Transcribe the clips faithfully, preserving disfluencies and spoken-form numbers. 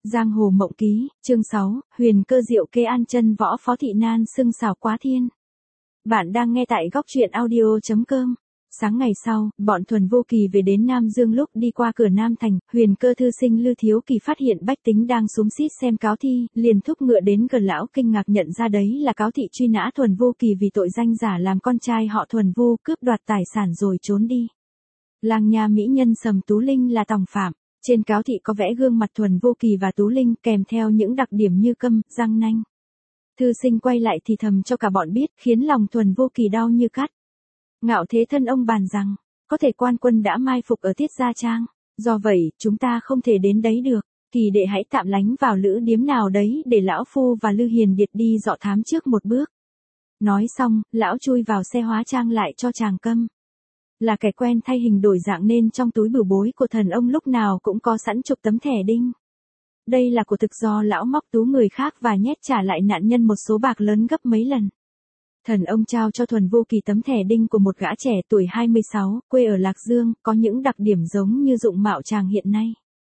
Giang hồ mộng ký, chương sáu, huyền cơ diệu kê an chân võ phó thị nan xưng xào quá thiên. Bạn đang nghe tại góc truyện audio chấm com. Sáng ngày sau, bọn Thuần Vô Kỳ về đến Nam Dương. Lúc đi qua cửa Nam Thành, huyền cơ thư sinh Lư Thiếu Kỳ phát hiện bách tính đang xúm xít xem cáo thi, liền thúc ngựa đến gần lão, kinh ngạc nhận ra đấy là cáo thị truy nã Thuần Vô Kỳ vì tội danh giả làm con trai họ Thuần Vu cướp đoạt tài sản rồi trốn đi. Làng nhà mỹ nhân Sầm Tú Linh là tòng phạm. Trên cáo thị có vẽ gương mặt Thuần Vô Kỳ và Tú Linh kèm theo những đặc điểm như câm, răng nanh. Thư sinh quay lại thì thầm cho cả bọn biết, khiến lòng Thuần Vô Kỳ đau như cắt. Ngạo Thế Thân ông bàn rằng, có thể quan quân đã mai phục ở Tiết Gia Trang, do vậy, chúng ta không thể đến đấy được, Kỳ đệ hãy tạm lánh vào lữ điếm nào đấy để lão phu và Lư Hiền Điệt đi dọ thám trước một bước. Nói xong, lão chui vào xe hóa trang lại cho chàng câm. Là kẻ quen thay hình đổi dạng nên trong túi bửu bối của thần ông lúc nào cũng có sẵn chục tấm thẻ đinh. Đây là của thực do lão móc túi người khác và nhét trả lại nạn nhân một số bạc lớn gấp mấy lần. Thần ông trao cho Thuần Vô Kỳ tấm thẻ đinh của một gã trẻ tuổi hai mươi sáu, quê ở Lạc Dương, có những đặc điểm giống như dụng mạo chàng hiện nay.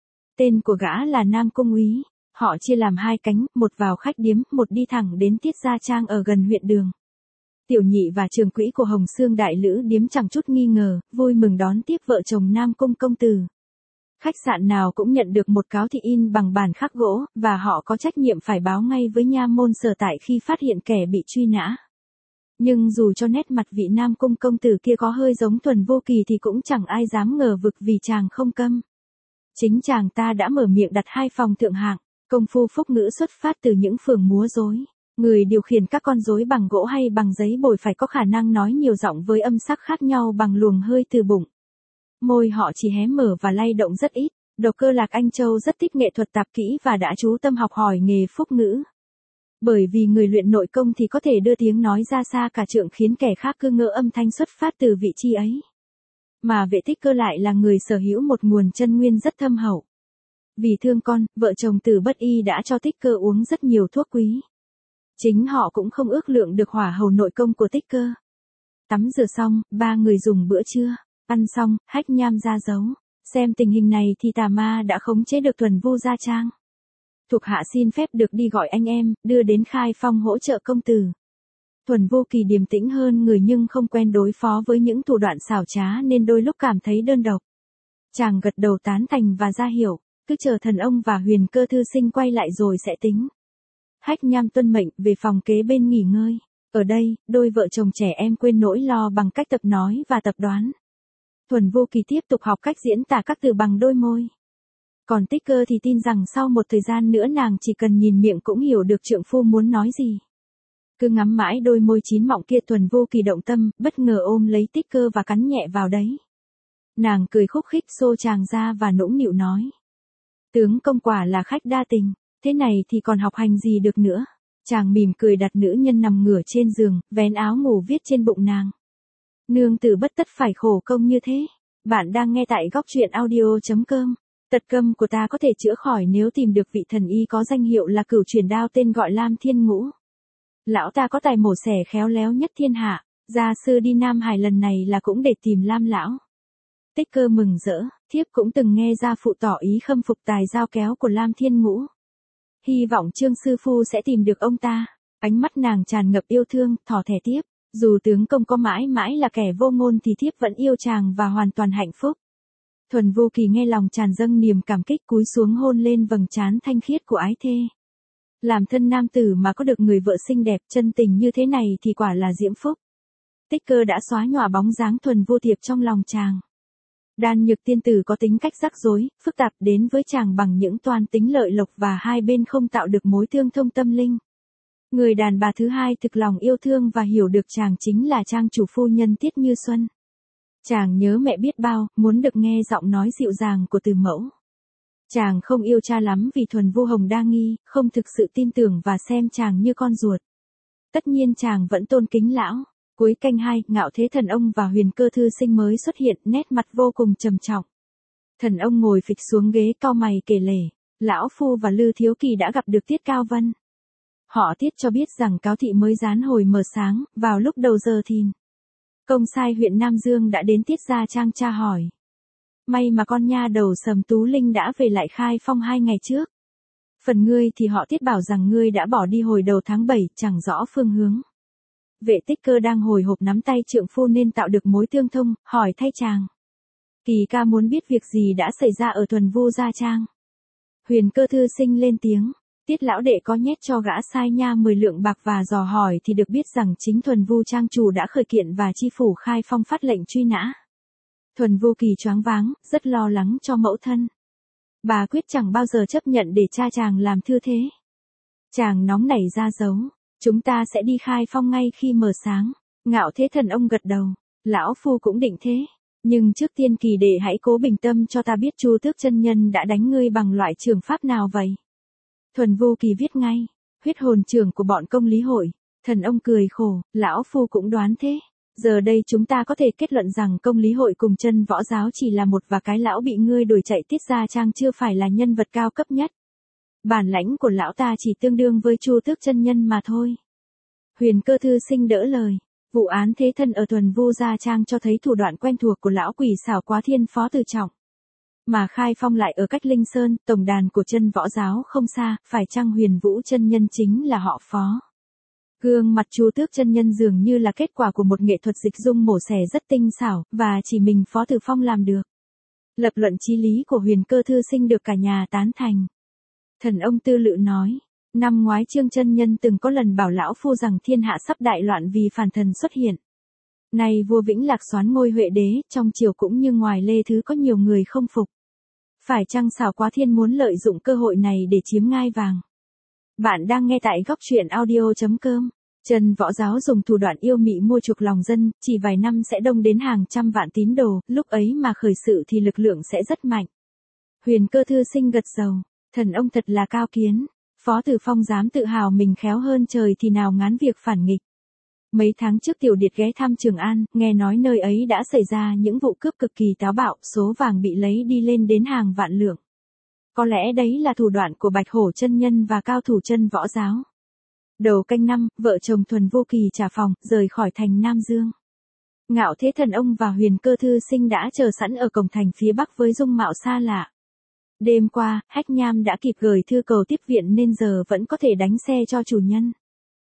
Tên của gã là Nam Cung Úy, họ chia làm hai cánh, một vào khách điếm, một đi thẳng đến Tiết Gia Trang ở gần huyện Đường. Tiểu nhị và trường quỹ của Hồng Xương Đại Lữ điếm chẳng chút nghi ngờ, vui mừng đón tiếp vợ chồng Nam Cung công tử. Khách sạn nào cũng nhận được một cáo thị in bằng bản khắc gỗ, và họ có trách nhiệm phải báo ngay với nha môn sở tại khi phát hiện kẻ bị truy nã. Nhưng dù cho nét mặt vị Nam Cung công tử kia có hơi giống Thuần Vô Kỳ thì cũng chẳng ai dám ngờ vực vì chàng không câm. Chính chàng ta đã mở miệng đặt hai phòng thượng hạng, công phu phúc ngữ xuất phát từ những phường múa rối. Người điều khiển các con rối bằng gỗ hay bằng giấy bồi phải có khả năng nói nhiều giọng với âm sắc khác nhau bằng luồng hơi từ bụng. Môi họ chỉ hé mở và lay động rất ít. Độc Cơ Lạc Anh Châu rất thích nghệ thuật tạp kỹ và đã chú tâm học hỏi nghề phúc ngữ. Bởi vì người luyện nội công thì có thể đưa tiếng nói ra xa cả trượng khiến kẻ khác cứ ngỡ âm thanh xuất phát từ vị trí ấy. Mà Vệ Tích Cơ lại là người sở hữu một nguồn chân nguyên rất thâm hậu. Vì thương con, vợ chồng Từ Bất Y đã cho Tích Cơ uống rất nhiều thuốc quý. Chính họ cũng không ước lượng được hỏa hầu nội công của Tích Cơ. Tắm rửa xong, ba người dùng bữa trưa, ăn xong, hách nham ra giấu. Xem tình hình này thì tà ma đã khống chế được Thuần Vu Gia Trang. Thuộc hạ xin phép được đi gọi anh em, đưa đến Khai Phong hỗ trợ công tử. Thuần Vô Kỳ điềm tĩnh hơn người nhưng không quen đối phó với những thủ đoạn xảo trá nên đôi lúc cảm thấy đơn độc. Chàng gật đầu tán thành và ra hiểu, cứ chờ thần ông và huyền cơ thư sinh quay lại rồi sẽ tính. Hách nham tuân mệnh về phòng kế bên nghỉ ngơi. Ở đây, đôi vợ chồng trẻ em quên nỗi lo bằng cách tập nói và tập đoán. Thuần Vô Kỳ tiếp tục học cách diễn tả các từ bằng đôi môi. Còn Tích Cơ thì tin rằng sau một thời gian nữa nàng chỉ cần nhìn miệng cũng hiểu được trượng phu muốn nói gì. Cứ ngắm mãi đôi môi chín mọng kia Thuần Vô Kỳ động tâm, bất ngờ ôm lấy Tích Cơ và cắn nhẹ vào đấy. Nàng cười khúc khích xô chàng ra và nũng nịu nói. Tướng công quả là khách đa tình, thế này thì còn học hành gì được nữa. Chàng mỉm cười đặt nữ nhân nằm ngửa trên giường, vén áo ngủ viết trên bụng nàng. Nương tử bất tất phải khổ công như thế. Bạn đang nghe tại góc truyện audio chấm com. Tật câm của ta có thể chữa khỏi nếu tìm được vị thần y có danh hiệu là Cửu Truyền Đao tên gọi Lam Thiên Ngũ. Lão ta có tài mổ xẻ khéo léo nhất thiên hạ, gia sư đi Nam Hải lần này là cũng để tìm Lam lão. Tích Cơ mừng rỡ, thiếp cũng từng nghe gia phụ tỏ ý khâm phục tài dao kéo của Lam Thiên Ngũ. Hy vọng Trương sư phu sẽ tìm được ông ta. Ánh mắt nàng tràn ngập yêu thương, thỏ thẻ tiếp. Dù tướng công có mãi mãi là kẻ vô ngôn thì thiếp vẫn yêu chàng và hoàn toàn hạnh phúc. Thuần Vô Kỳ nghe lòng tràn dâng niềm cảm kích cúi xuống hôn lên vầng trán thanh khiết của ái thê. Làm thân nam tử mà có được người vợ xinh đẹp chân tình như thế này thì quả là diễm phúc. Tích Cơ đã xóa nhòa bóng dáng Thuần Vô Thiệp trong lòng chàng. Đan Nhược tiên tử có tính cách rắc rối, phức tạp đến với chàng bằng những toan tính lợi lộc và hai bên không tạo được mối tương thông tâm linh. Người đàn bà thứ hai thực lòng yêu thương và hiểu được chàng chính là trang chủ phu nhân Tiết Như Xuân. Chàng nhớ mẹ biết bao, muốn được nghe giọng nói dịu dàng của từ mẫu. Chàng không yêu cha lắm vì Thuần Vu Hồng đa nghi, không thực sự tin tưởng và xem chàng như con ruột. Tất nhiên chàng vẫn tôn kính lão. Cuối canh hai, Ngạo Thế Thần ông và huyền cơ thư sinh mới xuất hiện, nét mặt vô cùng trầm trọng. Thần ông ngồi phịch xuống ghế cau mày kể lể, lão phu và Lư Thiếu Kỳ đã gặp được Tiết Cao Vân. Họ Tiết cho biết rằng cáo thị mới dán hồi mờ sáng, vào lúc đầu giờ thìn. Công sai huyện Nam Dương đã đến Tiết Gia Trang tra hỏi. May mà con nha đầu Sầm Tú Linh đã về lại Khai Phong hai ngày trước. Phần ngươi thì họ Tiết bảo rằng ngươi đã bỏ đi hồi đầu tháng bảy, chẳng rõ phương hướng. Vệ Tích Cơ đang hồi hộp nắm tay trượng phu nên tạo được mối tương thông, hỏi thay chàng. Kỳ ca muốn biết việc gì đã xảy ra ở Thuần Vu Gia Trang. Huyền Cơ thư sinh lên tiếng. Tiết lão đệ có nhét cho gã sai nha mười lượng bạc và dò hỏi thì được biết rằng chính Thuần Vu Trang chủ đã khởi kiện và chi phủ Khai Phong phát lệnh truy nã. Thuần Vu Kỳ choáng váng, rất lo lắng cho mẫu thân. Bà quyết chẳng bao giờ chấp nhận để cha chàng làm thư thế. Chàng nóng nảy ra dấu. Chúng ta sẽ đi Khai Phong ngay khi mờ sáng. Ngạo Thế Thần ông gật đầu. Lão phu cũng định thế. Nhưng trước tiên Kỳ đệ hãy cố bình tâm cho ta biết Chu Tước chân nhân đã đánh ngươi bằng loại trường pháp nào vậy. Thuần Vu Kỳ viết ngay. Huyết hồn trưởng của bọn công lý hội. Thần ông cười khổ. Lão phu cũng đoán thế. Giờ đây chúng ta có thể kết luận rằng công lý hội cùng chân võ giáo chỉ là một và cái lão bị ngươi đuổi chạy Tiết Gia Trang chưa phải là nhân vật cao cấp nhất. Bản lãnh của lão ta chỉ tương đương với Chu Tước chân nhân mà thôi. Huyền Cơ thư sinh đỡ lời. Vụ án thế thân ở Thuần Vu Gia Trang cho thấy thủ đoạn quen thuộc của lão quỷ xảo quá thiên Phó Từ Trọng. Mà Khai Phong lại ở cách Linh Sơn, tổng đàn của chân võ giáo không xa, phải chăng Huyền Vũ chân nhân chính là họ Phó? Gương mặt Chu Tước chân nhân dường như là kết quả của một nghệ thuật dịch dung mổ xẻ rất tinh xảo, và chỉ mình Phó Từ Phong làm được. Lập luận chí lý của Huyền Cơ thư sinh được cả nhà tán thành. Thần ông Tư Lự nói, năm ngoái Trương chân nhân từng có lần bảo lão phu rằng thiên hạ sắp đại loạn vì phản thần xuất hiện. Nay vua Vĩnh Lạc soán ngôi Huệ đế, trong triều cũng như ngoài Lê Thứ có nhiều người không phục. Phải chăng Xảo Quá Thiên muốn lợi dụng cơ hội này để chiếm ngai vàng? Bạn đang nghe tại góc truyện audio chấm com. Chân võ giáo dùng thủ đoạn yêu mị mua chuộc lòng dân, chỉ vài năm sẽ đông đến hàng trăm vạn tín đồ, lúc ấy mà khởi sự thì lực lượng sẽ rất mạnh. Huyền Cơ thư sinh gật đầu. Thần ông thật là cao kiến. Phó Từ Phong dám tự hào mình khéo hơn trời thì nào ngán việc phản nghịch. Mấy tháng trước Tiểu Điệt ghé thăm Trường An, nghe nói nơi ấy đã xảy ra những vụ cướp cực kỳ táo bạo, số vàng bị lấy đi lên đến hàng vạn lượng. Có lẽ đấy là thủ đoạn của Bạch Hổ chân nhân và cao thủ chân võ giáo. Đầu canh năm, vợ chồng Thuần Vô Kỳ trả phòng, rời khỏi thành Nam Dương. Ngạo Thế Thần ông và Huyền Cơ thư sinh đã chờ sẵn ở cổng thành phía bắc với dung mạo xa lạ. Đêm qua, Hách Nham đã kịp gửi thư cầu tiếp viện nên giờ vẫn có thể đánh xe cho chủ nhân.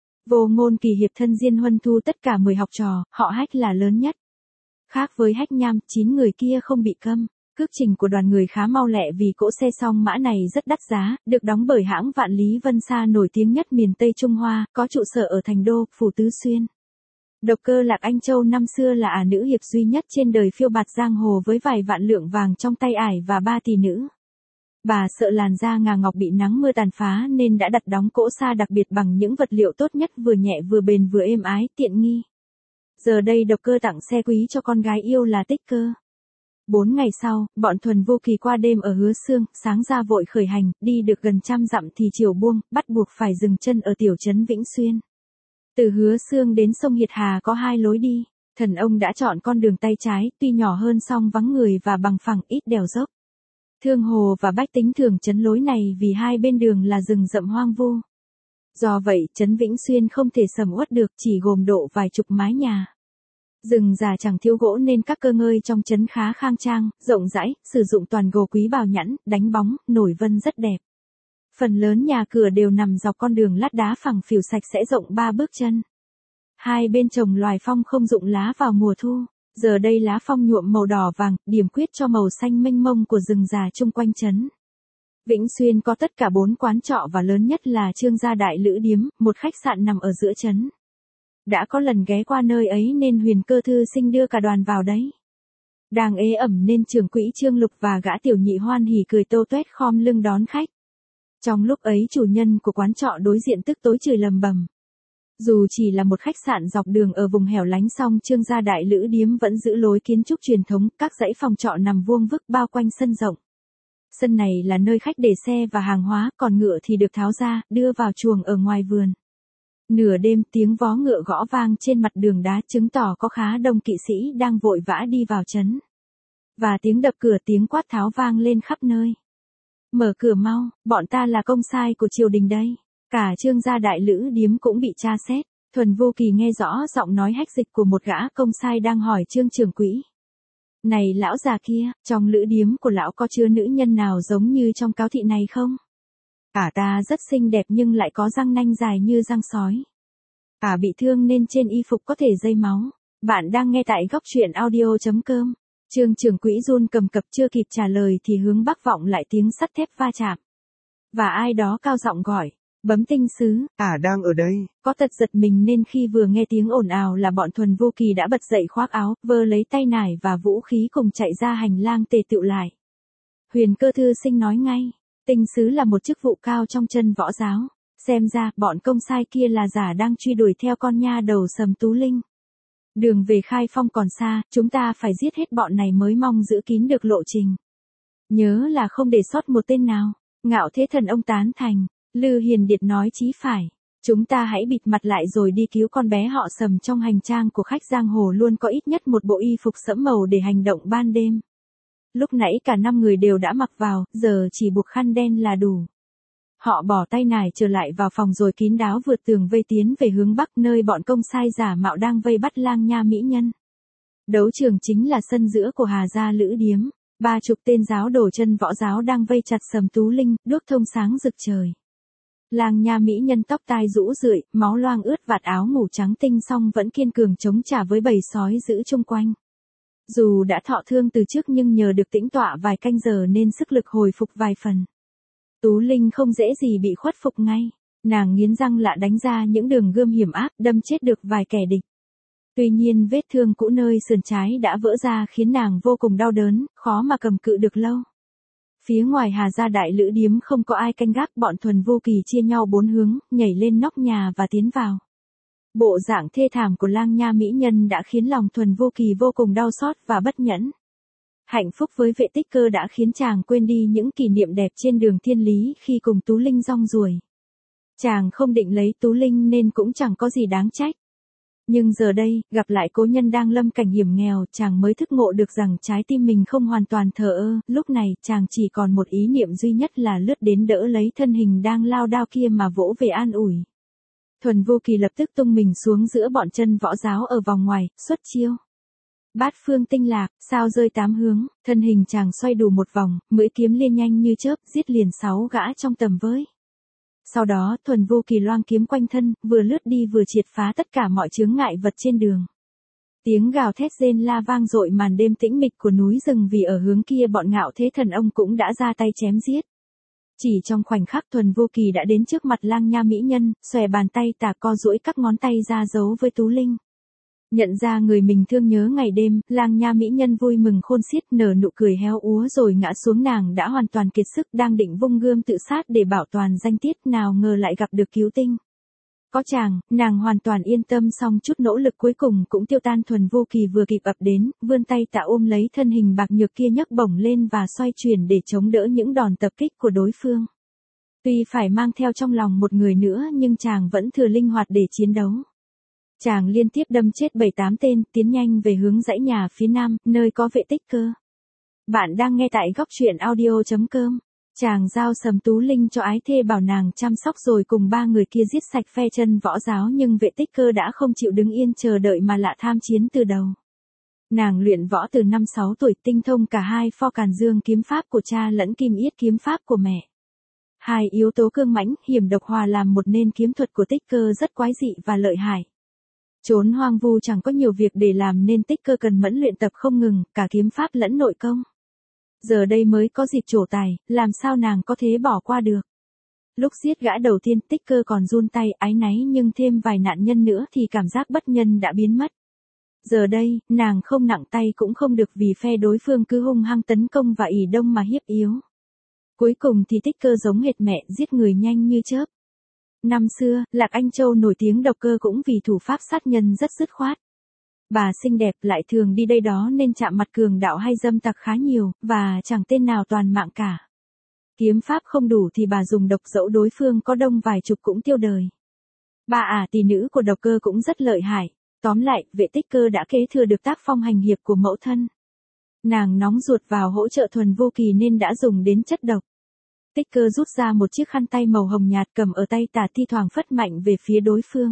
Vô Ngôn Kỳ hiệp thân Diên Huân thu tất cả mười học trò, họ Hách là lớn nhất. Khác với Hách Nham, chín người kia không bị câm. Cước trình của đoàn người khá mau lẹ vì cỗ xe song mã này rất đắt giá, được đóng bởi hãng Vạn Lý Vân Sa nổi tiếng nhất miền Tây Trung Hoa, có trụ sở ở Thành Đô, Phủ Tứ Xuyên. Độc Cơ Lạc Anh Châu năm xưa là ả nữ hiệp duy nhất trên đời phiêu bạt giang hồ với vài vạn lượng vàng trong tay ải và ba tỷ nữ. Bà sợ làn da ngà ngọc bị nắng mưa tàn phá nên đã đặt đóng cỗ xa đặc biệt bằng những vật liệu tốt nhất vừa nhẹ vừa bền vừa êm ái, tiện nghi. Giờ đây Độc Cơ tặng xe quý cho con gái yêu là Tích Cơ. Bốn ngày sau, bọn Thuần Vô Kỳ qua đêm ở Hứa Xương, sáng ra vội khởi hành, đi được gần trăm dặm thì chiều buông, bắt buộc phải dừng chân ở tiểu trấn Vĩnh Xuyên. Từ Hứa Xương đến sông Hiệt Hà có hai lối đi, thần ông đã chọn con đường tay trái, tuy nhỏ hơn song vắng người và bằng phẳng ít đèo dốc. Thương hồ và bách tính thường trấn lối này vì hai bên đường là rừng rậm hoang vu. Do vậy, trấn Vĩnh Xuyên không thể sầm uất được, chỉ gồm độ vài chục mái nhà. Rừng già chẳng thiếu gỗ nên các cơ ngơi trong trấn khá khang trang, rộng rãi, sử dụng toàn gỗ quý bào nhẵn, đánh bóng, nổi vân rất đẹp. Phần lớn nhà cửa đều nằm dọc con đường lát đá phẳng phẳng sạch sẽ rộng ba bước chân. Hai bên trồng loài phong không rụng lá vào mùa thu. Giờ đây lá phong nhuộm màu đỏ vàng, điểm khuyết cho màu xanh mênh mông của rừng già chung quanh trấn. Vĩnh Xuyên có tất cả bốn quán trọ và lớn nhất là Trương Gia Đại Lữ Điếm, một khách sạn nằm ở giữa trấn. Đã có lần ghé qua nơi ấy nên Huyền Cơ thư sinh đưa cả đoàn vào đấy. Đang ế ẩm nên trưởng quỹ Trương Lục và gã tiểu nhị hoan hỉ cười tô toét khom lưng đón khách. Trong lúc ấy chủ nhân của quán trọ đối diện tức tối chửi lầm bầm. Dù chỉ là một khách sạn dọc đường ở vùng hẻo lánh song Trương Gia Đại Lữ Điếm vẫn giữ lối kiến trúc truyền thống, các dãy phòng trọ nằm vuông vức bao quanh sân rộng. Sân này là nơi khách để xe và hàng hóa, còn ngựa thì được tháo ra, đưa vào chuồng ở ngoài vườn. Nửa đêm tiếng vó ngựa gõ vang trên mặt đường đá chứng tỏ có khá đông kỵ sĩ đang vội vã đi vào trấn. Và tiếng đập cửa tiếng quát tháo vang lên khắp nơi. Mở cửa mau, bọn ta là công sai của triều đình đây. Cả Trương Gia Đại Lữ Điếm cũng bị tra xét. Thuần Vô Kỳ nghe rõ giọng nói hách dịch của một gã công sai đang hỏi Trương trưởng quỹ. Này lão già kia, trong lữ điếm của lão có chứa nữ nhân nào giống như trong cáo thị này không? Ả ta rất xinh đẹp nhưng lại có răng nanh dài như răng sói. Ả bị thương nên trên y phục có thể dây máu. Bạn đang nghe tại góc truyện audio chấm com. Trương trưởng quỹ run cầm cập chưa kịp trả lời thì hướng bắc vọng lại tiếng sắt thép va chạm. Và ai đó cao giọng gọi, Bấm Tinh Sứ, Ả đang ở đây. Có tật giật mình nên khi vừa nghe tiếng ồn ào là bọn Thuần Vô Kỳ đã bật dậy khoác áo, vơ lấy tay nải và vũ khí cùng chạy ra hành lang tề tựu lại. Huyền Cơ thư sinh nói ngay, Tinh Sứ là một chức vụ cao trong chân võ giáo. Xem ra, bọn công sai kia là giả đang truy đuổi theo con nha đầu Sầm Tú Linh. Đường về Khai Phong còn xa, chúng ta phải giết hết bọn này mới mong giữ kín được lộ trình. Nhớ là không để sót một tên nào. Ngạo Thế Thần ông tán thành. Lư Hiền Điệt nói chí phải. Chúng ta hãy bịt mặt lại rồi đi cứu con bé họ Sầm. Trong hành trang của khách giang hồ luôn có ít nhất một bộ y phục sẫm màu để hành động ban đêm. Lúc nãy cả năm người đều đã mặc vào, giờ chỉ buộc khăn đen là đủ. Họ bỏ tay nải trở lại vào phòng rồi kín đáo vượt tường vây tiến về hướng bắc nơi bọn công sai giả mạo đang vây bắt Lang Nha mỹ nhân. Đấu trường chính là sân giữa của Hà Gia Lữ Điếm. Ba chục tên giáo đồ chân võ giáo đang vây chặt Sầm Tú Linh, đuốc thông sáng rực trời. Lang Nha mỹ nhân tóc tai rũ rượi, máu loang ướt vạt áo ngủ trắng tinh song vẫn kiên cường chống trả với bầy sói giữ chung quanh. Dù đã thọ thương từ trước nhưng nhờ được tĩnh tọa vài canh giờ nên sức lực hồi phục vài phần. Tú Linh không dễ gì bị khuất phục ngay. Nàng nghiến răng lạ đánh ra những đường gươm hiểm ác, đâm chết được vài kẻ địch. Tuy nhiên vết thương cũ nơi sườn trái đã vỡ ra khiến nàng vô cùng đau đớn, khó mà cầm cự được lâu. Phía ngoài Hà Gia Đại Lữ Điếm không có ai canh gác, bọn Thuần Vô Kỳ chia nhau bốn hướng, nhảy lên nóc nhà và tiến vào. Bộ dạng thê thảm của Lang Nha mỹ nhân đã khiến lòng Thuần Vô Kỳ vô cùng đau xót và bất nhẫn. Hạnh phúc với Vệ Tích Cơ đã khiến chàng quên đi những kỷ niệm đẹp trên đường thiên lý khi cùng Tú Linh rong ruổi. Chàng không định lấy Tú Linh nên cũng chẳng có gì đáng trách. Nhưng giờ đây, gặp lại cố nhân đang lâm cảnh hiểm nghèo, chàng mới thức ngộ được rằng trái tim mình không hoàn toàn thờ ơ. Lúc này, chàng chỉ còn một ý niệm duy nhất là lướt đến đỡ lấy thân hình đang lao đao kia mà vỗ về an ủi. Thuần Vô Kỳ lập tức tung mình xuống giữa bọn chân võ giáo ở vòng ngoài, xuất chiêu. Bát phương tinh lạc, sao rơi tám hướng, thân hình chàng xoay đủ một vòng, mũi kiếm liên nhanh như chớp, giết liền sáu gã trong tầm với. Sau đó, Thuần Vô Kỳ loang kiếm quanh thân, vừa lướt đi vừa triệt phá tất cả mọi chướng ngại vật trên đường. Tiếng gào thét rên la vang dội màn đêm tĩnh mịch của núi rừng vì ở hướng kia bọn Ngạo Thế Thần ông cũng đã ra tay chém giết. Chỉ trong khoảnh khắc Thuần Vô Kỳ đã đến trước mặt Lang Nha mỹ nhân, xòe bàn tay tà co duỗi các ngón tay ra giấu với Tú Linh. Nhận ra người mình thương nhớ ngày đêm, Lang Nha mỹ nhân vui mừng khôn xiết nở nụ cười héo úa rồi ngã xuống. Nàng đã hoàn toàn kiệt sức đang định vung gươm tự sát để bảo toàn danh tiết, nào ngờ lại gặp được cứu tinh. Có chàng, nàng hoàn toàn yên tâm, song chút nỗ lực cuối cùng cũng tiêu tan. Thuần Vô Kỳ vừa kịp ập đến, vươn tay tạ ôm lấy thân hình bạc nhược kia nhấc bổng lên và xoay chuyển để chống đỡ những đòn tập kích của đối phương. Tuy phải mang theo trong lòng một người nữa nhưng chàng vẫn thừa linh hoạt để chiến đấu. Chàng liên tiếp đâm chết bảy tám tên, tiến nhanh về hướng dãy nhà phía nam, nơi có Vệ Tích Cơ. Bạn đang nghe tại góc truyện audio chấm com. Chàng giao Sầm Tú Linh cho ái thê bảo nàng chăm sóc rồi cùng ba người kia giết sạch phe chân võ giáo, nhưng Vệ Tích Cơ đã không chịu đứng yên chờ đợi mà lạ tham chiến từ đầu. Nàng luyện võ từ năm sáu tuổi, tinh thông cả hai pho Càn Dương kiếm pháp của cha lẫn Kim Yết kiếm pháp của mẹ. Hai yếu tố cương mãnh, hiểm độc hòa làm một nên kiếm thuật của Tích Cơ rất quái dị và lợi hại. Trốn hoang vu chẳng có nhiều việc để làm nên Tích Cơ cần mẫn luyện tập không ngừng, cả kiếm pháp lẫn nội công. Giờ đây mới có dịp trổ tài, làm sao nàng có thế bỏ qua được. Lúc giết gã đầu tiên Tích Cơ còn run tay áy náy, nhưng thêm vài nạn nhân nữa thì cảm giác bất nhân đã biến mất. Giờ đây, nàng không nặng tay cũng không được vì phe đối phương cứ hung hăng tấn công và ỷ đông mà hiếp yếu. Cuối cùng thì Tích Cơ giống hệt mẹ, giết người nhanh như chớp. Năm xưa, Lạc Anh Châu nổi tiếng độc cơ cũng vì thủ pháp sát nhân rất dứt khoát. Bà xinh đẹp lại thường đi đây đó nên chạm mặt cường đạo hay dâm tặc khá nhiều, và chẳng tên nào toàn mạng cả. Kiếm pháp không đủ thì bà dùng độc, dẫu đối phương có đông vài chục cũng tiêu đời. Bà ả tỷ nữ của độc cơ cũng rất lợi hại. Tóm lại, Vệ Tích Cơ đã kế thừa được tác phong hành hiệp của mẫu thân. Nàng nóng ruột vào hỗ trợ Thuần Vô Kỳ nên đã dùng đến chất độc. Tích Cơ rút ra một chiếc khăn tay màu hồng nhạt cầm ở tay tà, thi thoảng phất mạnh về phía đối phương.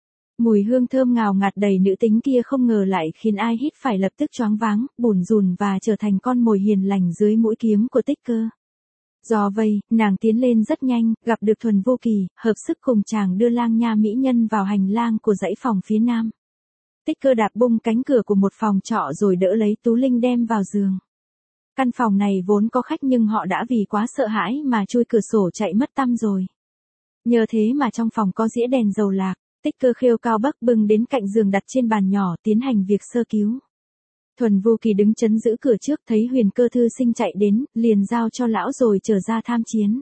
Mùi hương thơm ngào ngạt đầy nữ tính kia không ngờ lại khiến ai hít phải lập tức choáng váng, bủn rủn và trở thành con mồi hiền lành dưới mũi kiếm của Tích Cơ. Do vậy, nàng tiến lên rất nhanh, gặp được Thuần Vô Kỳ, hợp sức cùng chàng đưa Lang Nha mỹ nhân vào hành lang của dãy phòng phía nam. Tích Cơ đạp bung cánh cửa của một phòng trọ rồi đỡ lấy Tú Linh đem vào giường. Căn phòng này vốn có khách nhưng họ đã vì quá sợ hãi mà chui cửa sổ chạy mất tăm rồi. Nhờ thế mà trong phòng có dĩa đèn dầu lạc, Tích Cơ khêu cao bấc bưng đến cạnh giường đặt trên bàn nhỏ tiến hành việc sơ cứu. Thuần Vô Kỳ đứng chấn giữ cửa trước thấy Huyền Cơ thư sinh chạy đến, liền giao cho lão rồi trở ra tham chiến.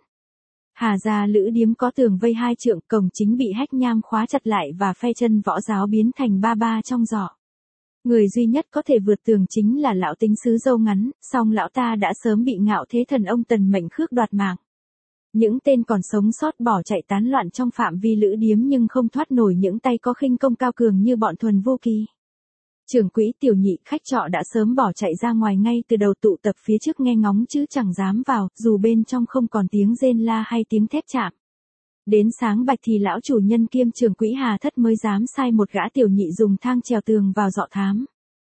Hà gia lữ điếm có tường vây hai trượng, cổng chính bị hách nham khóa chặt lại và phe chân võ giáo biến thành ba ba trong giỏ. Người duy nhất có thể vượt tường chính là lão tính sứ râu ngắn, song lão ta đã sớm bị Ngạo Thế Thần ông Tần Mệnh Khước đoạt mạng. Những tên còn sống sót bỏ chạy tán loạn trong phạm vi lữ điếm nhưng không thoát nổi những tay có khinh công cao cường như bọn Thuần Vô Kỳ. Trưởng quỹ tiểu nhị khách trọ đã sớm bỏ chạy ra ngoài ngay từ đầu tụ tập phía trước nghe ngóng chứ chẳng dám vào, dù bên trong không còn tiếng rên la hay tiếng thét chạm. Đến sáng bạch thì lão chủ nhân kiêm trưởng quỹ Hà Thất mới dám sai một gã tiểu nhị dùng thang trèo tường vào dọ thám.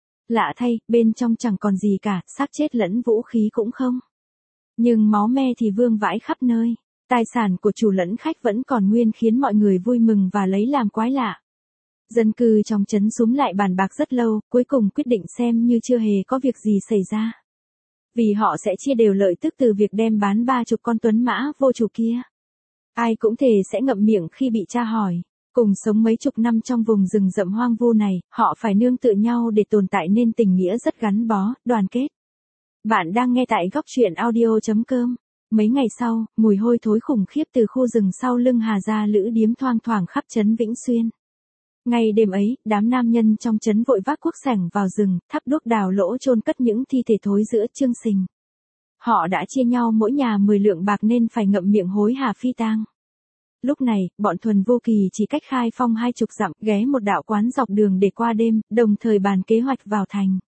Lạ thay, bên trong chẳng còn gì cả, xác chết lẫn vũ khí cũng không. Nhưng máu me thì vương vãi khắp nơi. Tài sản của chủ lẫn khách vẫn còn nguyên khiến mọi người vui mừng và lấy làm quái lạ. Dân cư trong trấn súm lại bàn bạc rất lâu, cuối cùng quyết định xem như chưa hề có việc gì xảy ra. Vì họ sẽ chia đều lợi tức từ việc đem bán ba chục con tuấn mã vô chủ kia. Ai cũng thề sẽ ngậm miệng khi bị tra hỏi. Cùng sống mấy chục năm trong vùng rừng rậm hoang vu này, họ phải nương tựa nhau để tồn tại nên tình nghĩa rất gắn bó, đoàn kết. Bạn đang nghe tại góc truyện audio chấm com. Mấy ngày sau, mùi hôi thối khủng khiếp từ khu rừng sau lưng Hà gia lữ điếm thoang thoảng khắp trấn Vĩnh Xuyên. Ngày đêm ấy, đám nam nhân trong trấn vội vác cuốc sẻng vào rừng, thắp đuốc đào lỗ chôn cất những thi thể thối giữa chương sình. Họ đã chia nhau mỗi nhà mười lượng bạc nên phải ngậm miệng hối hả phi tang. Lúc này, bọn Thuần Vô Kỳ chỉ cách Khai Phong hai chục dặm, ghé một đạo quán dọc đường để qua đêm, đồng thời bàn kế hoạch vào thành.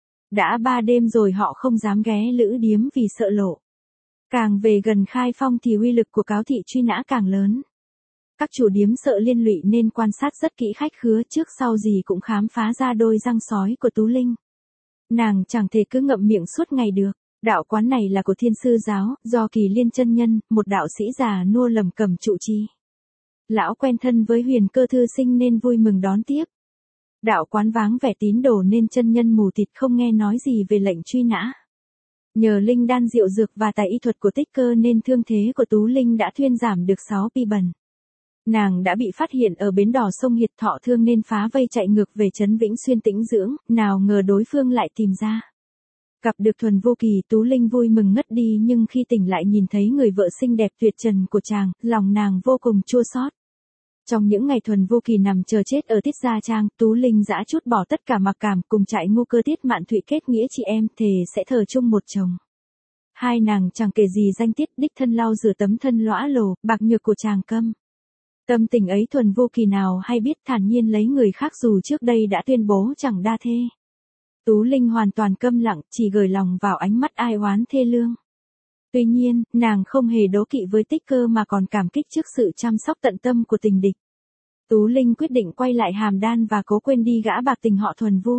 Đã ba đêm rồi họ không dám ghé lữ điếm vì sợ lộ. Càng về gần Khai Phong thì uy lực của cáo thị truy nã càng lớn. Các chủ điếm sợ liên lụy nên quan sát rất kỹ khách khứa, trước sau gì cũng khám phá ra đôi răng sói của Tú Linh. Nàng chẳng thể cứ ngậm miệng suốt ngày được. Đạo quán này là của Thiên Sư giáo, do Kỳ Liên chân nhân, một đạo sĩ già nua lầm cầm trụ trì. Lão quen thân với Huyền Cơ thư sinh nên vui mừng đón tiếp. Đạo quán vắng vẻ tín đồ nên chân nhân mù tịt không nghe nói gì về lệnh truy nã. Nhờ linh đan diệu dược và tài y thuật của Tích Cơ nên thương thế của Tú Linh đã thuyên giảm được sáu pi bần. Nàng đã bị phát hiện ở bến đò sông Hiệt Thọ thương nên phá vây chạy ngược về trấn Vĩnh Xuyên tĩnh dưỡng, nào ngờ đối phương lại tìm ra. Gặp được Thuần Vô Kỳ, Tú Linh vui mừng ngất đi nhưng khi tỉnh lại nhìn thấy người vợ xinh đẹp tuyệt trần của chàng, lòng nàng vô cùng chua xót. Trong những ngày Thuần Vô Kỳ nằm chờ chết ở Tiết Gia Trang, Tú Linh dã chút bỏ tất cả mặc cảm cùng trại Ngu Cơ Tiết Mạn Thụy kết nghĩa chị em, thề sẽ thờ chung một chồng. Hai nàng chẳng kể gì danh tiết, đích thân lau rửa tấm thân lõa lồ, bạc nhược của chàng câm. Tâm tình ấy Thuần Vô Kỳ nào hay biết, thản nhiên lấy người khác dù trước đây đã tuyên bố chẳng đa thê. Tú Linh hoàn toàn câm lặng, chỉ gửi lòng vào ánh mắt ai oán thê lương. Tuy nhiên, nàng không hề đố kỵ với Tích Cơ mà còn cảm kích trước sự chăm sóc tận tâm của tình địch. Tú Linh quyết định quay lại Hàm Đan và cố quên đi gã bạc tình họ Thuần Vu.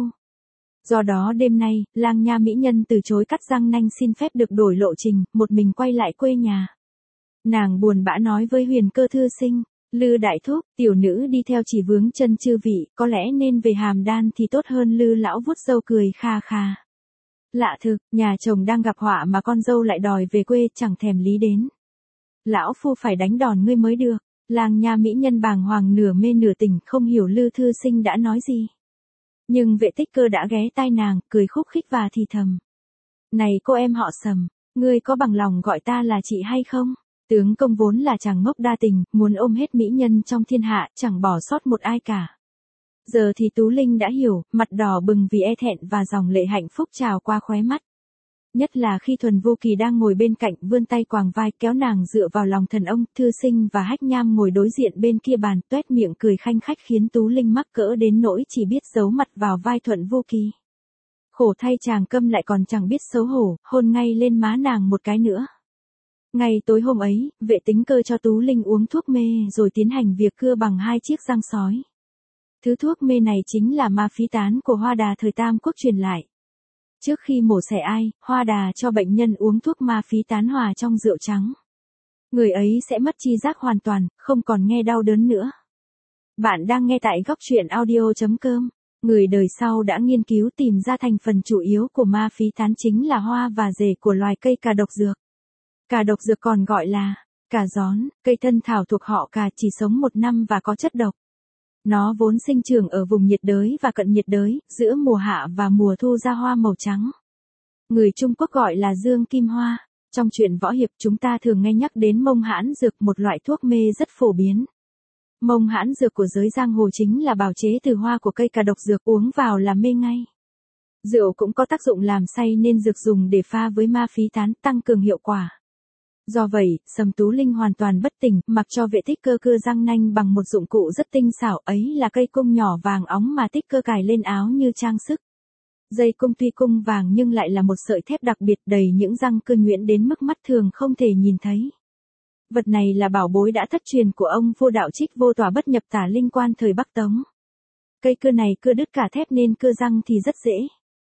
Do đó đêm nay, Lang Nha mỹ nhân từ chối cắt răng nanh xin phép được đổi lộ trình, một mình quay lại quê nhà. Nàng buồn bã nói với Huyền Cơ thư sinh, Lư đại thúc, tiểu nữ đi theo chỉ vướng chân chư vị, có lẽ nên về Hàm Đan thì tốt hơn. Lư lão vuốt râu cười kha kha. Lạ thực, nhà chồng đang gặp họa mà con dâu lại đòi về quê, chẳng thèm lý đến. Lão phu phải đánh đòn ngươi mới được. Lang Nha mỹ nhân bàng hoàng nửa mê nửa tỉnh, không hiểu Lư thư sinh đã nói gì. Nhưng vệ Tích Cơ đã ghé tai nàng, cười khúc khích và thì thầm. Này cô em họ Sầm, ngươi có bằng lòng gọi ta là chị hay không? Tướng công vốn là chàng ngốc đa tình, muốn ôm hết mỹ nhân trong thiên hạ, chẳng bỏ sót một ai cả. Giờ thì Tú Linh đã hiểu, mặt đỏ bừng vì e thẹn và dòng lệ hạnh phúc trào qua khóe mắt. Nhất là khi Thuần Vô Kỳ đang ngồi bên cạnh, vươn tay quàng vai kéo nàng dựa vào lòng thần ông, thư sinh và hách nham ngồi đối diện bên kia bàn, tuét miệng cười khanh khách khiến Tú Linh mắc cỡ đến nỗi chỉ biết giấu mặt vào vai Thuần Vô Kỳ. Khổ thay chàng câm lại còn chẳng biết xấu hổ, hôn ngay lên má nàng một cái nữa. Ngày tối hôm ấy, vệ Tính Cơ cho Tú Linh uống thuốc mê rồi tiến hành việc cưa bằng hai chiếc răng sói. Thứ thuốc mê này chính là ma phí tán của Hoa Đà thời Tam Quốc truyền lại. Trước khi mổ xẻ ai, Hoa Đà cho bệnh nhân uống thuốc ma phí tán hòa trong rượu trắng. Người ấy sẽ mất tri giác hoàn toàn, không còn nghe đau đớn nữa. Bạn đang nghe tại góc truyện audio.com. Người đời sau đã nghiên cứu tìm ra thành phần chủ yếu của ma phí tán chính là hoa và rễ của loài cây cà độc dược. Cà độc dược còn gọi là cà gión, cây thân thảo thuộc họ cà, chỉ sống một năm và có chất độc. Nó vốn sinh trưởng ở vùng nhiệt đới và cận nhiệt đới, giữa mùa hạ và mùa thu ra hoa màu trắng. Người Trung Quốc gọi là dương kim hoa. Trong truyện võ hiệp chúng ta thường nghe nhắc đến mông hãn dược, một loại thuốc mê rất phổ biến. Mông hãn dược của giới giang hồ chính là bào chế từ hoa của cây cà độc dược, uống vào là mê ngay. Rượu cũng có tác dụng làm say nên dược dùng để pha với ma phí tán, tăng cường hiệu quả. Do vậy, Sầm Tú Linh hoàn toàn bất tỉnh, mặc cho vệ tích cơ cưa răng nanh bằng một dụng cụ rất tinh xảo, ấy là cây cung nhỏ vàng óng mà tích cơ cài lên áo như trang sức. Dây cung tuy cung vàng nhưng lại là một sợi thép đặc biệt đầy những răng cưa nhuyễn đến mức mắt thường không thể nhìn thấy. Vật này là bảo bối đã thất truyền của ông vua đạo Trích Vô Tòa Bất Nhập Tả Linh Quan thời Bắc Tống. Cây cưa này cưa đứt cả thép nên cưa răng thì rất dễ.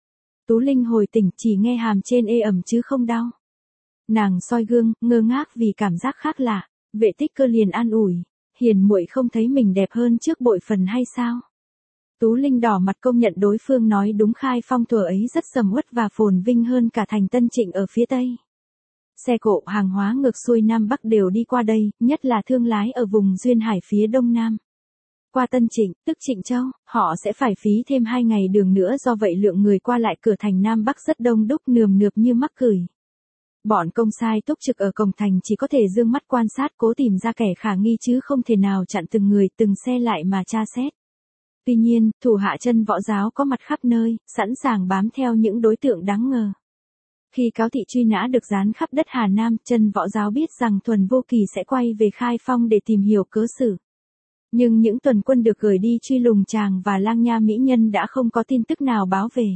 Tú Linh hồi tỉnh chỉ nghe hàm trên ê ẩm chứ không đau. Nàng soi gương, ngơ ngác vì cảm giác khác lạ. Vệ tích cơ liền an ủi, hiền muội không thấy mình đẹp hơn trước bội phần hay sao? Tú Linh đỏ mặt công nhận đối phương nói đúng, Khai Phong thuở ấy rất sầm uất và phồn vinh hơn cả thành Tân Trịnh ở phía tây. Xe cộ hàng hóa ngược xuôi Nam Bắc đều đi qua đây, nhất là thương lái ở vùng duyên hải phía đông nam. Qua Tân Trịnh, tức Trịnh Châu, họ sẽ phải phí thêm hai ngày đường nữa, do vậy lượng người qua lại cửa thành Nam Bắc rất đông đúc, nườm nượp như mắc cười. Bọn công sai túc trực ở cổng thành chỉ có thể dương mắt quan sát, cố tìm ra kẻ khả nghi chứ không thể nào chặn từng người từng xe lại mà tra xét. Tuy nhiên, thủ hạ Chân Võ Giáo có mặt khắp nơi, sẵn sàng bám theo những đối tượng đáng ngờ. Khi cáo thị truy nã được dán khắp đất Hà Nam, Chân Võ Giáo biết rằng Thuần Vô Kỳ sẽ quay về Khai Phong để tìm hiểu cớ sự. Nhưng những tuần quân được gửi đi truy lùng chàng và Lang Nha mỹ nhân đã không có tin tức nào báo về.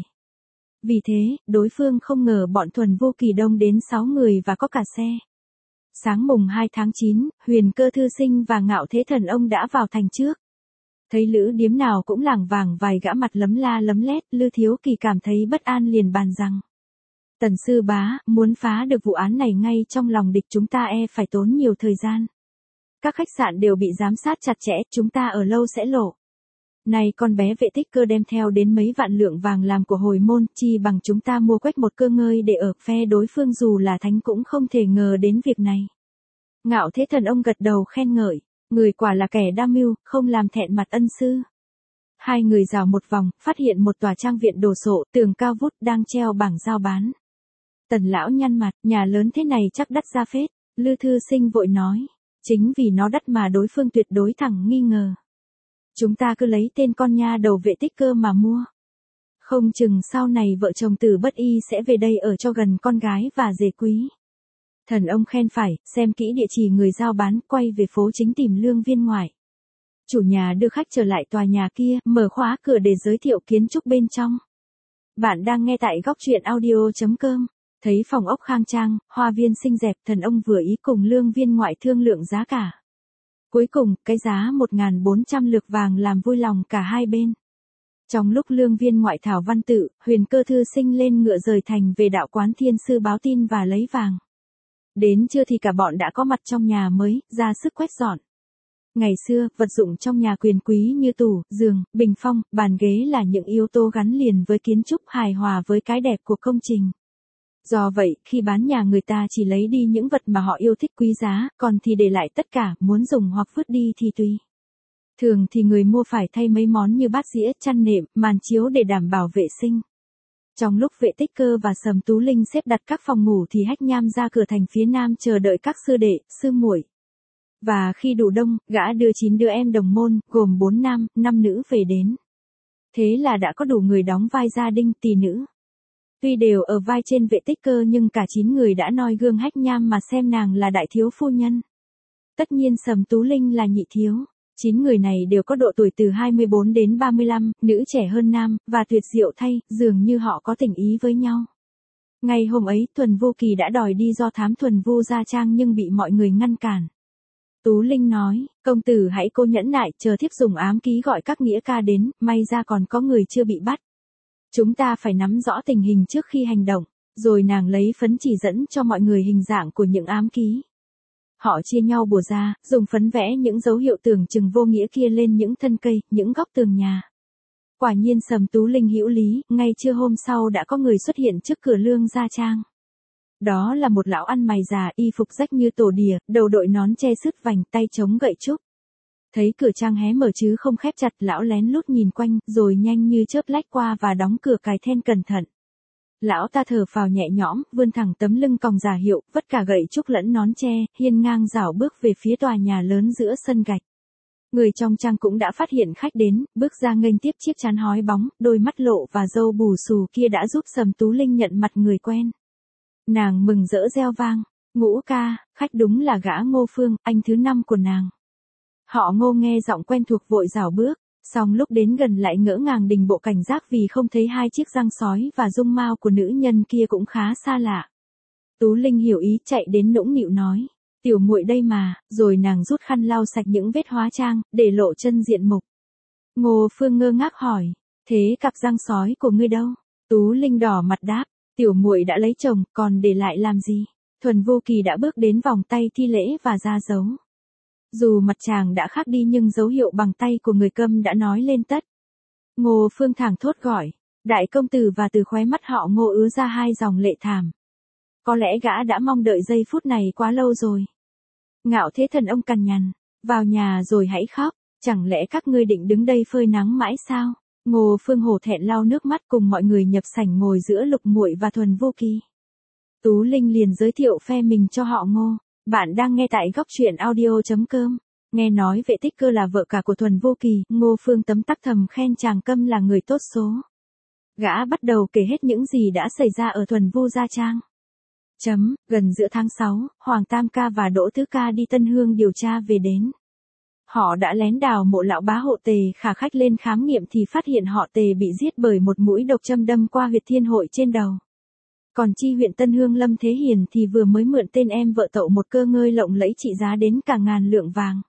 Vì thế, đối phương không ngờ bọn Thuần Vô Kỳ đông đến sáu người và có cả xe. Sáng mùng hai tháng chín, Huyền Cơ thư sinh và Ngạo Thế Thần Ông đã vào thành trước. Thấy lữ điếm nào cũng lảng vảng vài gã mặt lấm la lấm lét, Lư Thiếu Kỳ cảm thấy bất an liền bàn rằng: Tần sư bá, muốn phá được vụ án này ngay trong lòng địch chúng ta e phải tốn nhiều thời gian. Các khách sạn đều bị giám sát chặt chẽ, chúng ta ở lâu sẽ lộ. Này con bé vệ tích cơ đem theo đến mấy vạn lượng vàng làm của hồi môn, chi bằng chúng ta mua quách một cơ ngơi để ở, phe đối phương dù là thánh cũng không thể ngờ đến việc này. Ngạo Thế Thần Ông gật đầu khen ngợi, người quả là kẻ đa mưu, không làm thẹn mặt ân sư. Hai người rào một vòng, phát hiện một tòa trang viện đồ sộ, tường cao vút đang treo bảng giao bán. Tần lão nhăn mặt, nhà lớn thế này chắc đắt ra phết. Lư thư sinh vội nói, chính vì nó đắt mà đối phương tuyệt đối thẳng nghi ngờ. Chúng ta cứ lấy tên con nha đầu vệ tích cơ mà mua. Không chừng sau này vợ chồng Tử Bất Y sẽ về đây ở cho gần con gái và rể quý. Thần Ông khen phải, xem kỹ địa chỉ người giao bán, quay về phố chính tìm Lương Viên Ngoại. Chủ nhà đưa khách trở lại tòa nhà kia, mở khóa cửa để giới thiệu kiến trúc bên trong. Bạn đang nghe tại góc truyện audio.com. Thấy phòng ốc khang trang, hoa viên xinh đẹp, Thần Ông vừa ý cùng Lương Viên Ngoại thương lượng giá cả. Cuối cùng, cái giá một nghìn bốn trăm lược vàng làm vui lòng cả hai bên. Trong lúc Lương Viên Ngoại thảo văn tự, Huyền Cơ thư sinh lên ngựa rời thành về đạo quán Thiên Sư báo tin và lấy vàng. Đến trưa thì cả bọn đã có mặt trong nhà mới, ra sức quét dọn. Ngày xưa, vật dụng trong nhà quyền quý như tủ, giường, bình phong, bàn ghế là những yếu tố gắn liền với kiến trúc, hài hòa với cái đẹp của công trình. Do vậy, khi bán nhà người ta chỉ lấy đi những vật mà họ yêu thích quý giá, còn thì để lại tất cả, muốn dùng hoặc vứt đi thì tùy. Thường thì người mua phải thay mấy món như bát dĩa, chăn nệm, màn chiếu để đảm bảo vệ sinh. Trong lúc vệ tích cơ và Sầm Tú Linh xếp đặt các phòng ngủ thì Hách Nham ra cửa thành phía nam chờ đợi các sư đệ, sư muội. Và khi đủ đông, gã đưa chín đứa em đồng môn, gồm bốn nam, năm nữ về đến. Thế là đã có đủ người đóng vai gia đình, tỷ nữ. Tuy đều ở vai trên vệ tích cơ nhưng cả chín người đã noi gương Hách Nham mà xem nàng là đại thiếu phu nhân. Tất nhiên Sầm Tú Linh là nhị thiếu. Chín người này đều có độ tuổi từ hai mươi bốn đến ba mươi lăm, nữ trẻ hơn nam, và tuyệt diệu thay, dường như họ có tình ý với nhau. Ngày hôm ấy, Thuần Vô Kỳ đã đòi đi do thám Thuần Vu Gia Trang nhưng bị mọi người ngăn cản. Tú Linh nói, công tử hãy cố nhẫn nại, chờ thiếp dùng ám ký gọi các nghĩa ca đến, may ra còn có người chưa bị bắt. Chúng ta phải nắm rõ tình hình trước khi hành động, rồi nàng lấy phấn chỉ dẫn cho mọi người hình dạng của những ám ký. Họ chia nhau bùa ra, dùng phấn vẽ những dấu hiệu tưởng chừng vô nghĩa kia lên những thân cây, những góc tường nhà. Quả nhiên Sầm Tú Linh hữu lý, ngay trưa hôm sau đã có người xuất hiện trước cửa Lương Gia Trang. Đó là một lão ăn mày già, y phục rách như tổ đỉa, đầu đội nón che sứt vành, tay chống gậy trúc. Thấy cửa trang hé mở chứ không khép chặt, lão lén lút nhìn quanh, rồi nhanh như chớp lách qua và đóng cửa cài then cẩn thận. Lão ta thở phào nhẹ nhõm, vươn thẳng tấm lưng còng giả hiệu, vất cả gậy trúc lẫn nón tre, hiên ngang rảo bước về phía tòa nhà lớn giữa sân gạch. Người trong trang cũng đã phát hiện khách đến, bước ra nghênh tiếp chiếc trán hói bóng, đôi mắt lộ và râu bù xù kia đã giúp Sầm Tú Linh nhận mặt người quen. Nàng mừng rỡ reo vang, Ngũ ca, khách đúng là gã Ngô Phương, anh thứ năm của nàng. Họ Ngô nghe giọng quen thuộc vội rảo bước, song lúc đến gần lại ngỡ ngàng đình bộ cảnh giác vì không thấy hai chiếc răng sói và dung mao của nữ nhân kia cũng khá xa lạ. Tú Linh hiểu ý chạy đến nũng nịu nói, tiểu muội đây mà, rồi nàng rút khăn lau sạch những vết hóa trang, để lộ chân diện mục. Ngô Phương ngơ ngác hỏi, thế cặp răng sói của ngươi đâu? Tú Linh đỏ mặt đáp, tiểu muội đã lấy chồng, còn để lại làm gì? Thuần Vô Kỳ đã bước đến vòng tay thi lễ và ra dấu. Dù mặt chàng đã khác đi nhưng dấu hiệu bằng tay của người câm đã nói lên tất. Ngô Phương thảng thốt gọi, đại công tử, và từ khóe mắt họ Ngô ứa ra hai dòng lệ thảm. Có lẽ gã đã mong đợi giây phút này quá lâu rồi. Ngạo Thế Thần ông cằn nhằn, vào nhà rồi hãy khóc, chẳng lẽ các ngươi định đứng đây phơi nắng mãi sao? Ngô Phương hổ thẹn lau nước mắt cùng mọi người nhập sảnh ngồi giữa Lục Muội và Thuần Vô Kỳ. Tú Linh liền giới thiệu phe mình cho họ Ngô. Bạn đang nghe tại góc truyện audio chấm com. Nghe nói Vệ Tích Cơ là vợ cả của Thuần Vô Kỳ, Ngô Phương tấm tắc thầm khen chàng câm là người tốt số. Gã bắt đầu kể hết những gì đã xảy ra ở Thuần Vu Gia Trang. Chấm, gần giữa tháng sáu, Hoàng Tam Ca và Đỗ Tứ Ca đi Tân Hương điều tra về đến. Họ đã lén đào mộ lão bá hộ Tề Khả Khách lên khám nghiệm thì phát hiện họ Tề bị giết bởi một mũi độc châm đâm qua huyệt thiên hội trên đầu. Còn chi huyện Tân Hương Lâm Thế Hiền thì vừa mới mượn tên em vợ tậu một cơ ngơi lộng lẫy trị giá đến cả ngàn lượng vàng.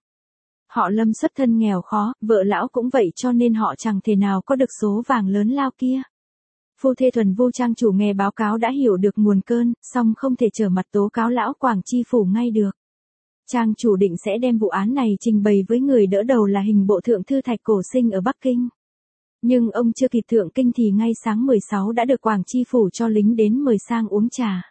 Họ Lâm xuất thân nghèo khó, vợ lão cũng vậy cho nên họ chẳng thể nào có được số vàng lớn lao kia. Phu thê Thuần Vu trang chủ nghe báo cáo đã hiểu được nguồn cơn, song không thể trở mặt tố cáo lão Quảng Chi Phủ ngay được. Trang chủ định sẽ đem vụ án này trình bày với người đỡ đầu là hình bộ thượng thư Thạch Cổ Sinh ở Bắc Kinh. Nhưng ông chưa kịp thượng kinh thì ngay sáng mười sáu đã được Quảng Chi Phủ cho lính đến mời sang uống trà.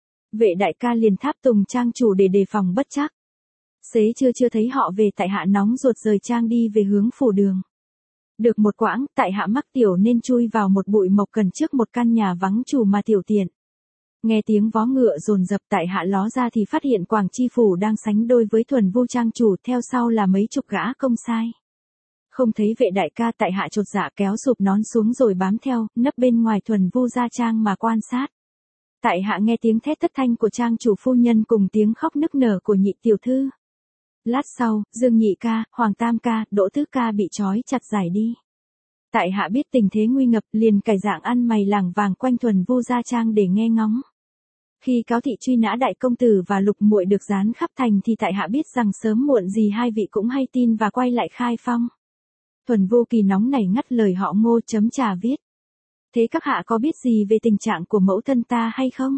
Vệ đại ca liền tháp tùng trang chủ để đề phòng bất trắc. Xế chưa chưa thấy họ về, tại hạ nóng ruột rời trang đi về hướng phủ đường. Được một quãng, tại hạ mắc tiểu nên chui vào một bụi mộc cần trước một căn nhà vắng chủ mà tiểu tiện. Nghe tiếng vó ngựa dồn dập, tại hạ ló ra thì phát hiện Quảng Chi Phủ đang sánh đôi với Thuần Vu trang chủ, theo sau là mấy chục gã công sai. Không thấy vệ đại ca, tại hạ chột dạ kéo sụp nón xuống rồi bám theo, nấp bên ngoài Thuần Vu Gia Trang mà quan sát. Tại hạ nghe tiếng thét thất thanh của trang chủ phu nhân cùng tiếng khóc nức nở của nhị tiểu thư. Lát sau, Dương Nhị Ca, Hoàng Tam Ca, Đỗ Tứ Ca bị trói chặt giải đi. Tại hạ biết tình thế nguy ngập, liền cải dạng ăn mày lảng vàng quanh Thuần Vu Gia Trang để nghe ngóng. Khi cáo thị truy nã đại công tử và Lục Muội được dán khắp thành thì tại hạ biết rằng sớm muộn gì hai vị cũng hay tin và quay lại khai phong. Thuần Vô Kỳ nóng nảy ngắt lời họ Ngô chấm trà viết. Thế các hạ có biết gì về tình trạng của mẫu thân ta hay không?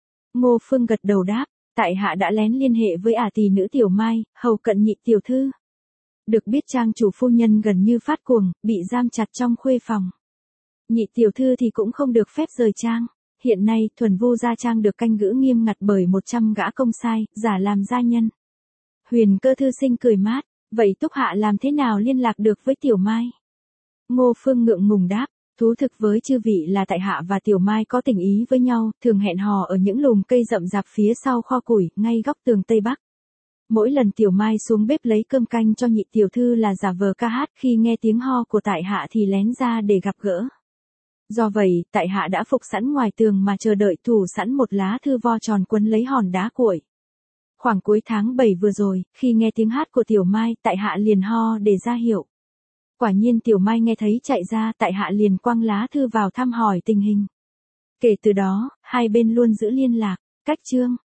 Ngô Phương gật đầu đáp, tại hạ đã lén liên hệ với ả tỳ nữ Tiểu Mai, hầu cận nhị tiểu thư. Được biết trang chủ phu nhân gần như phát cuồng, bị giam chặt trong khuê phòng. Nhị tiểu thư thì cũng không được phép rời trang. Hiện nay, Thuần Vu Gia Trang được canh giữ nghiêm ngặt bởi một trăm gã công sai, giả làm gia nhân. Huyền Cơ thư sinh cười mát, vậy Túc Hạ làm thế nào liên lạc được với Tiểu Mai? Ngô Phương ngượng ngùng đáp, thú thực với chư vị là tại hạ và Tiểu Mai có tình ý với nhau, thường hẹn hò ở những lùm cây rậm rạp phía sau kho củi, ngay góc tường Tây Bắc. Mỗi lần Tiểu Mai xuống bếp lấy cơm canh cho nhị tiểu thư là giả vờ ca hát, khi nghe tiếng ho của tại hạ thì lén ra để gặp gỡ. Do vậy, tại hạ đã phục sẵn ngoài tường mà chờ đợi, thủ sẵn một lá thư vo tròn quấn lấy hòn đá cuội. Khoảng cuối tháng bảy vừa rồi, khi nghe tiếng hát của Tiểu Mai, tại hạ liền ho để ra hiệu. Quả nhiên Tiểu Mai nghe thấy chạy ra, tại hạ liền quăng lá thư vào thăm hỏi tình hình. Kể từ đó, hai bên luôn giữ liên lạc. Cách chương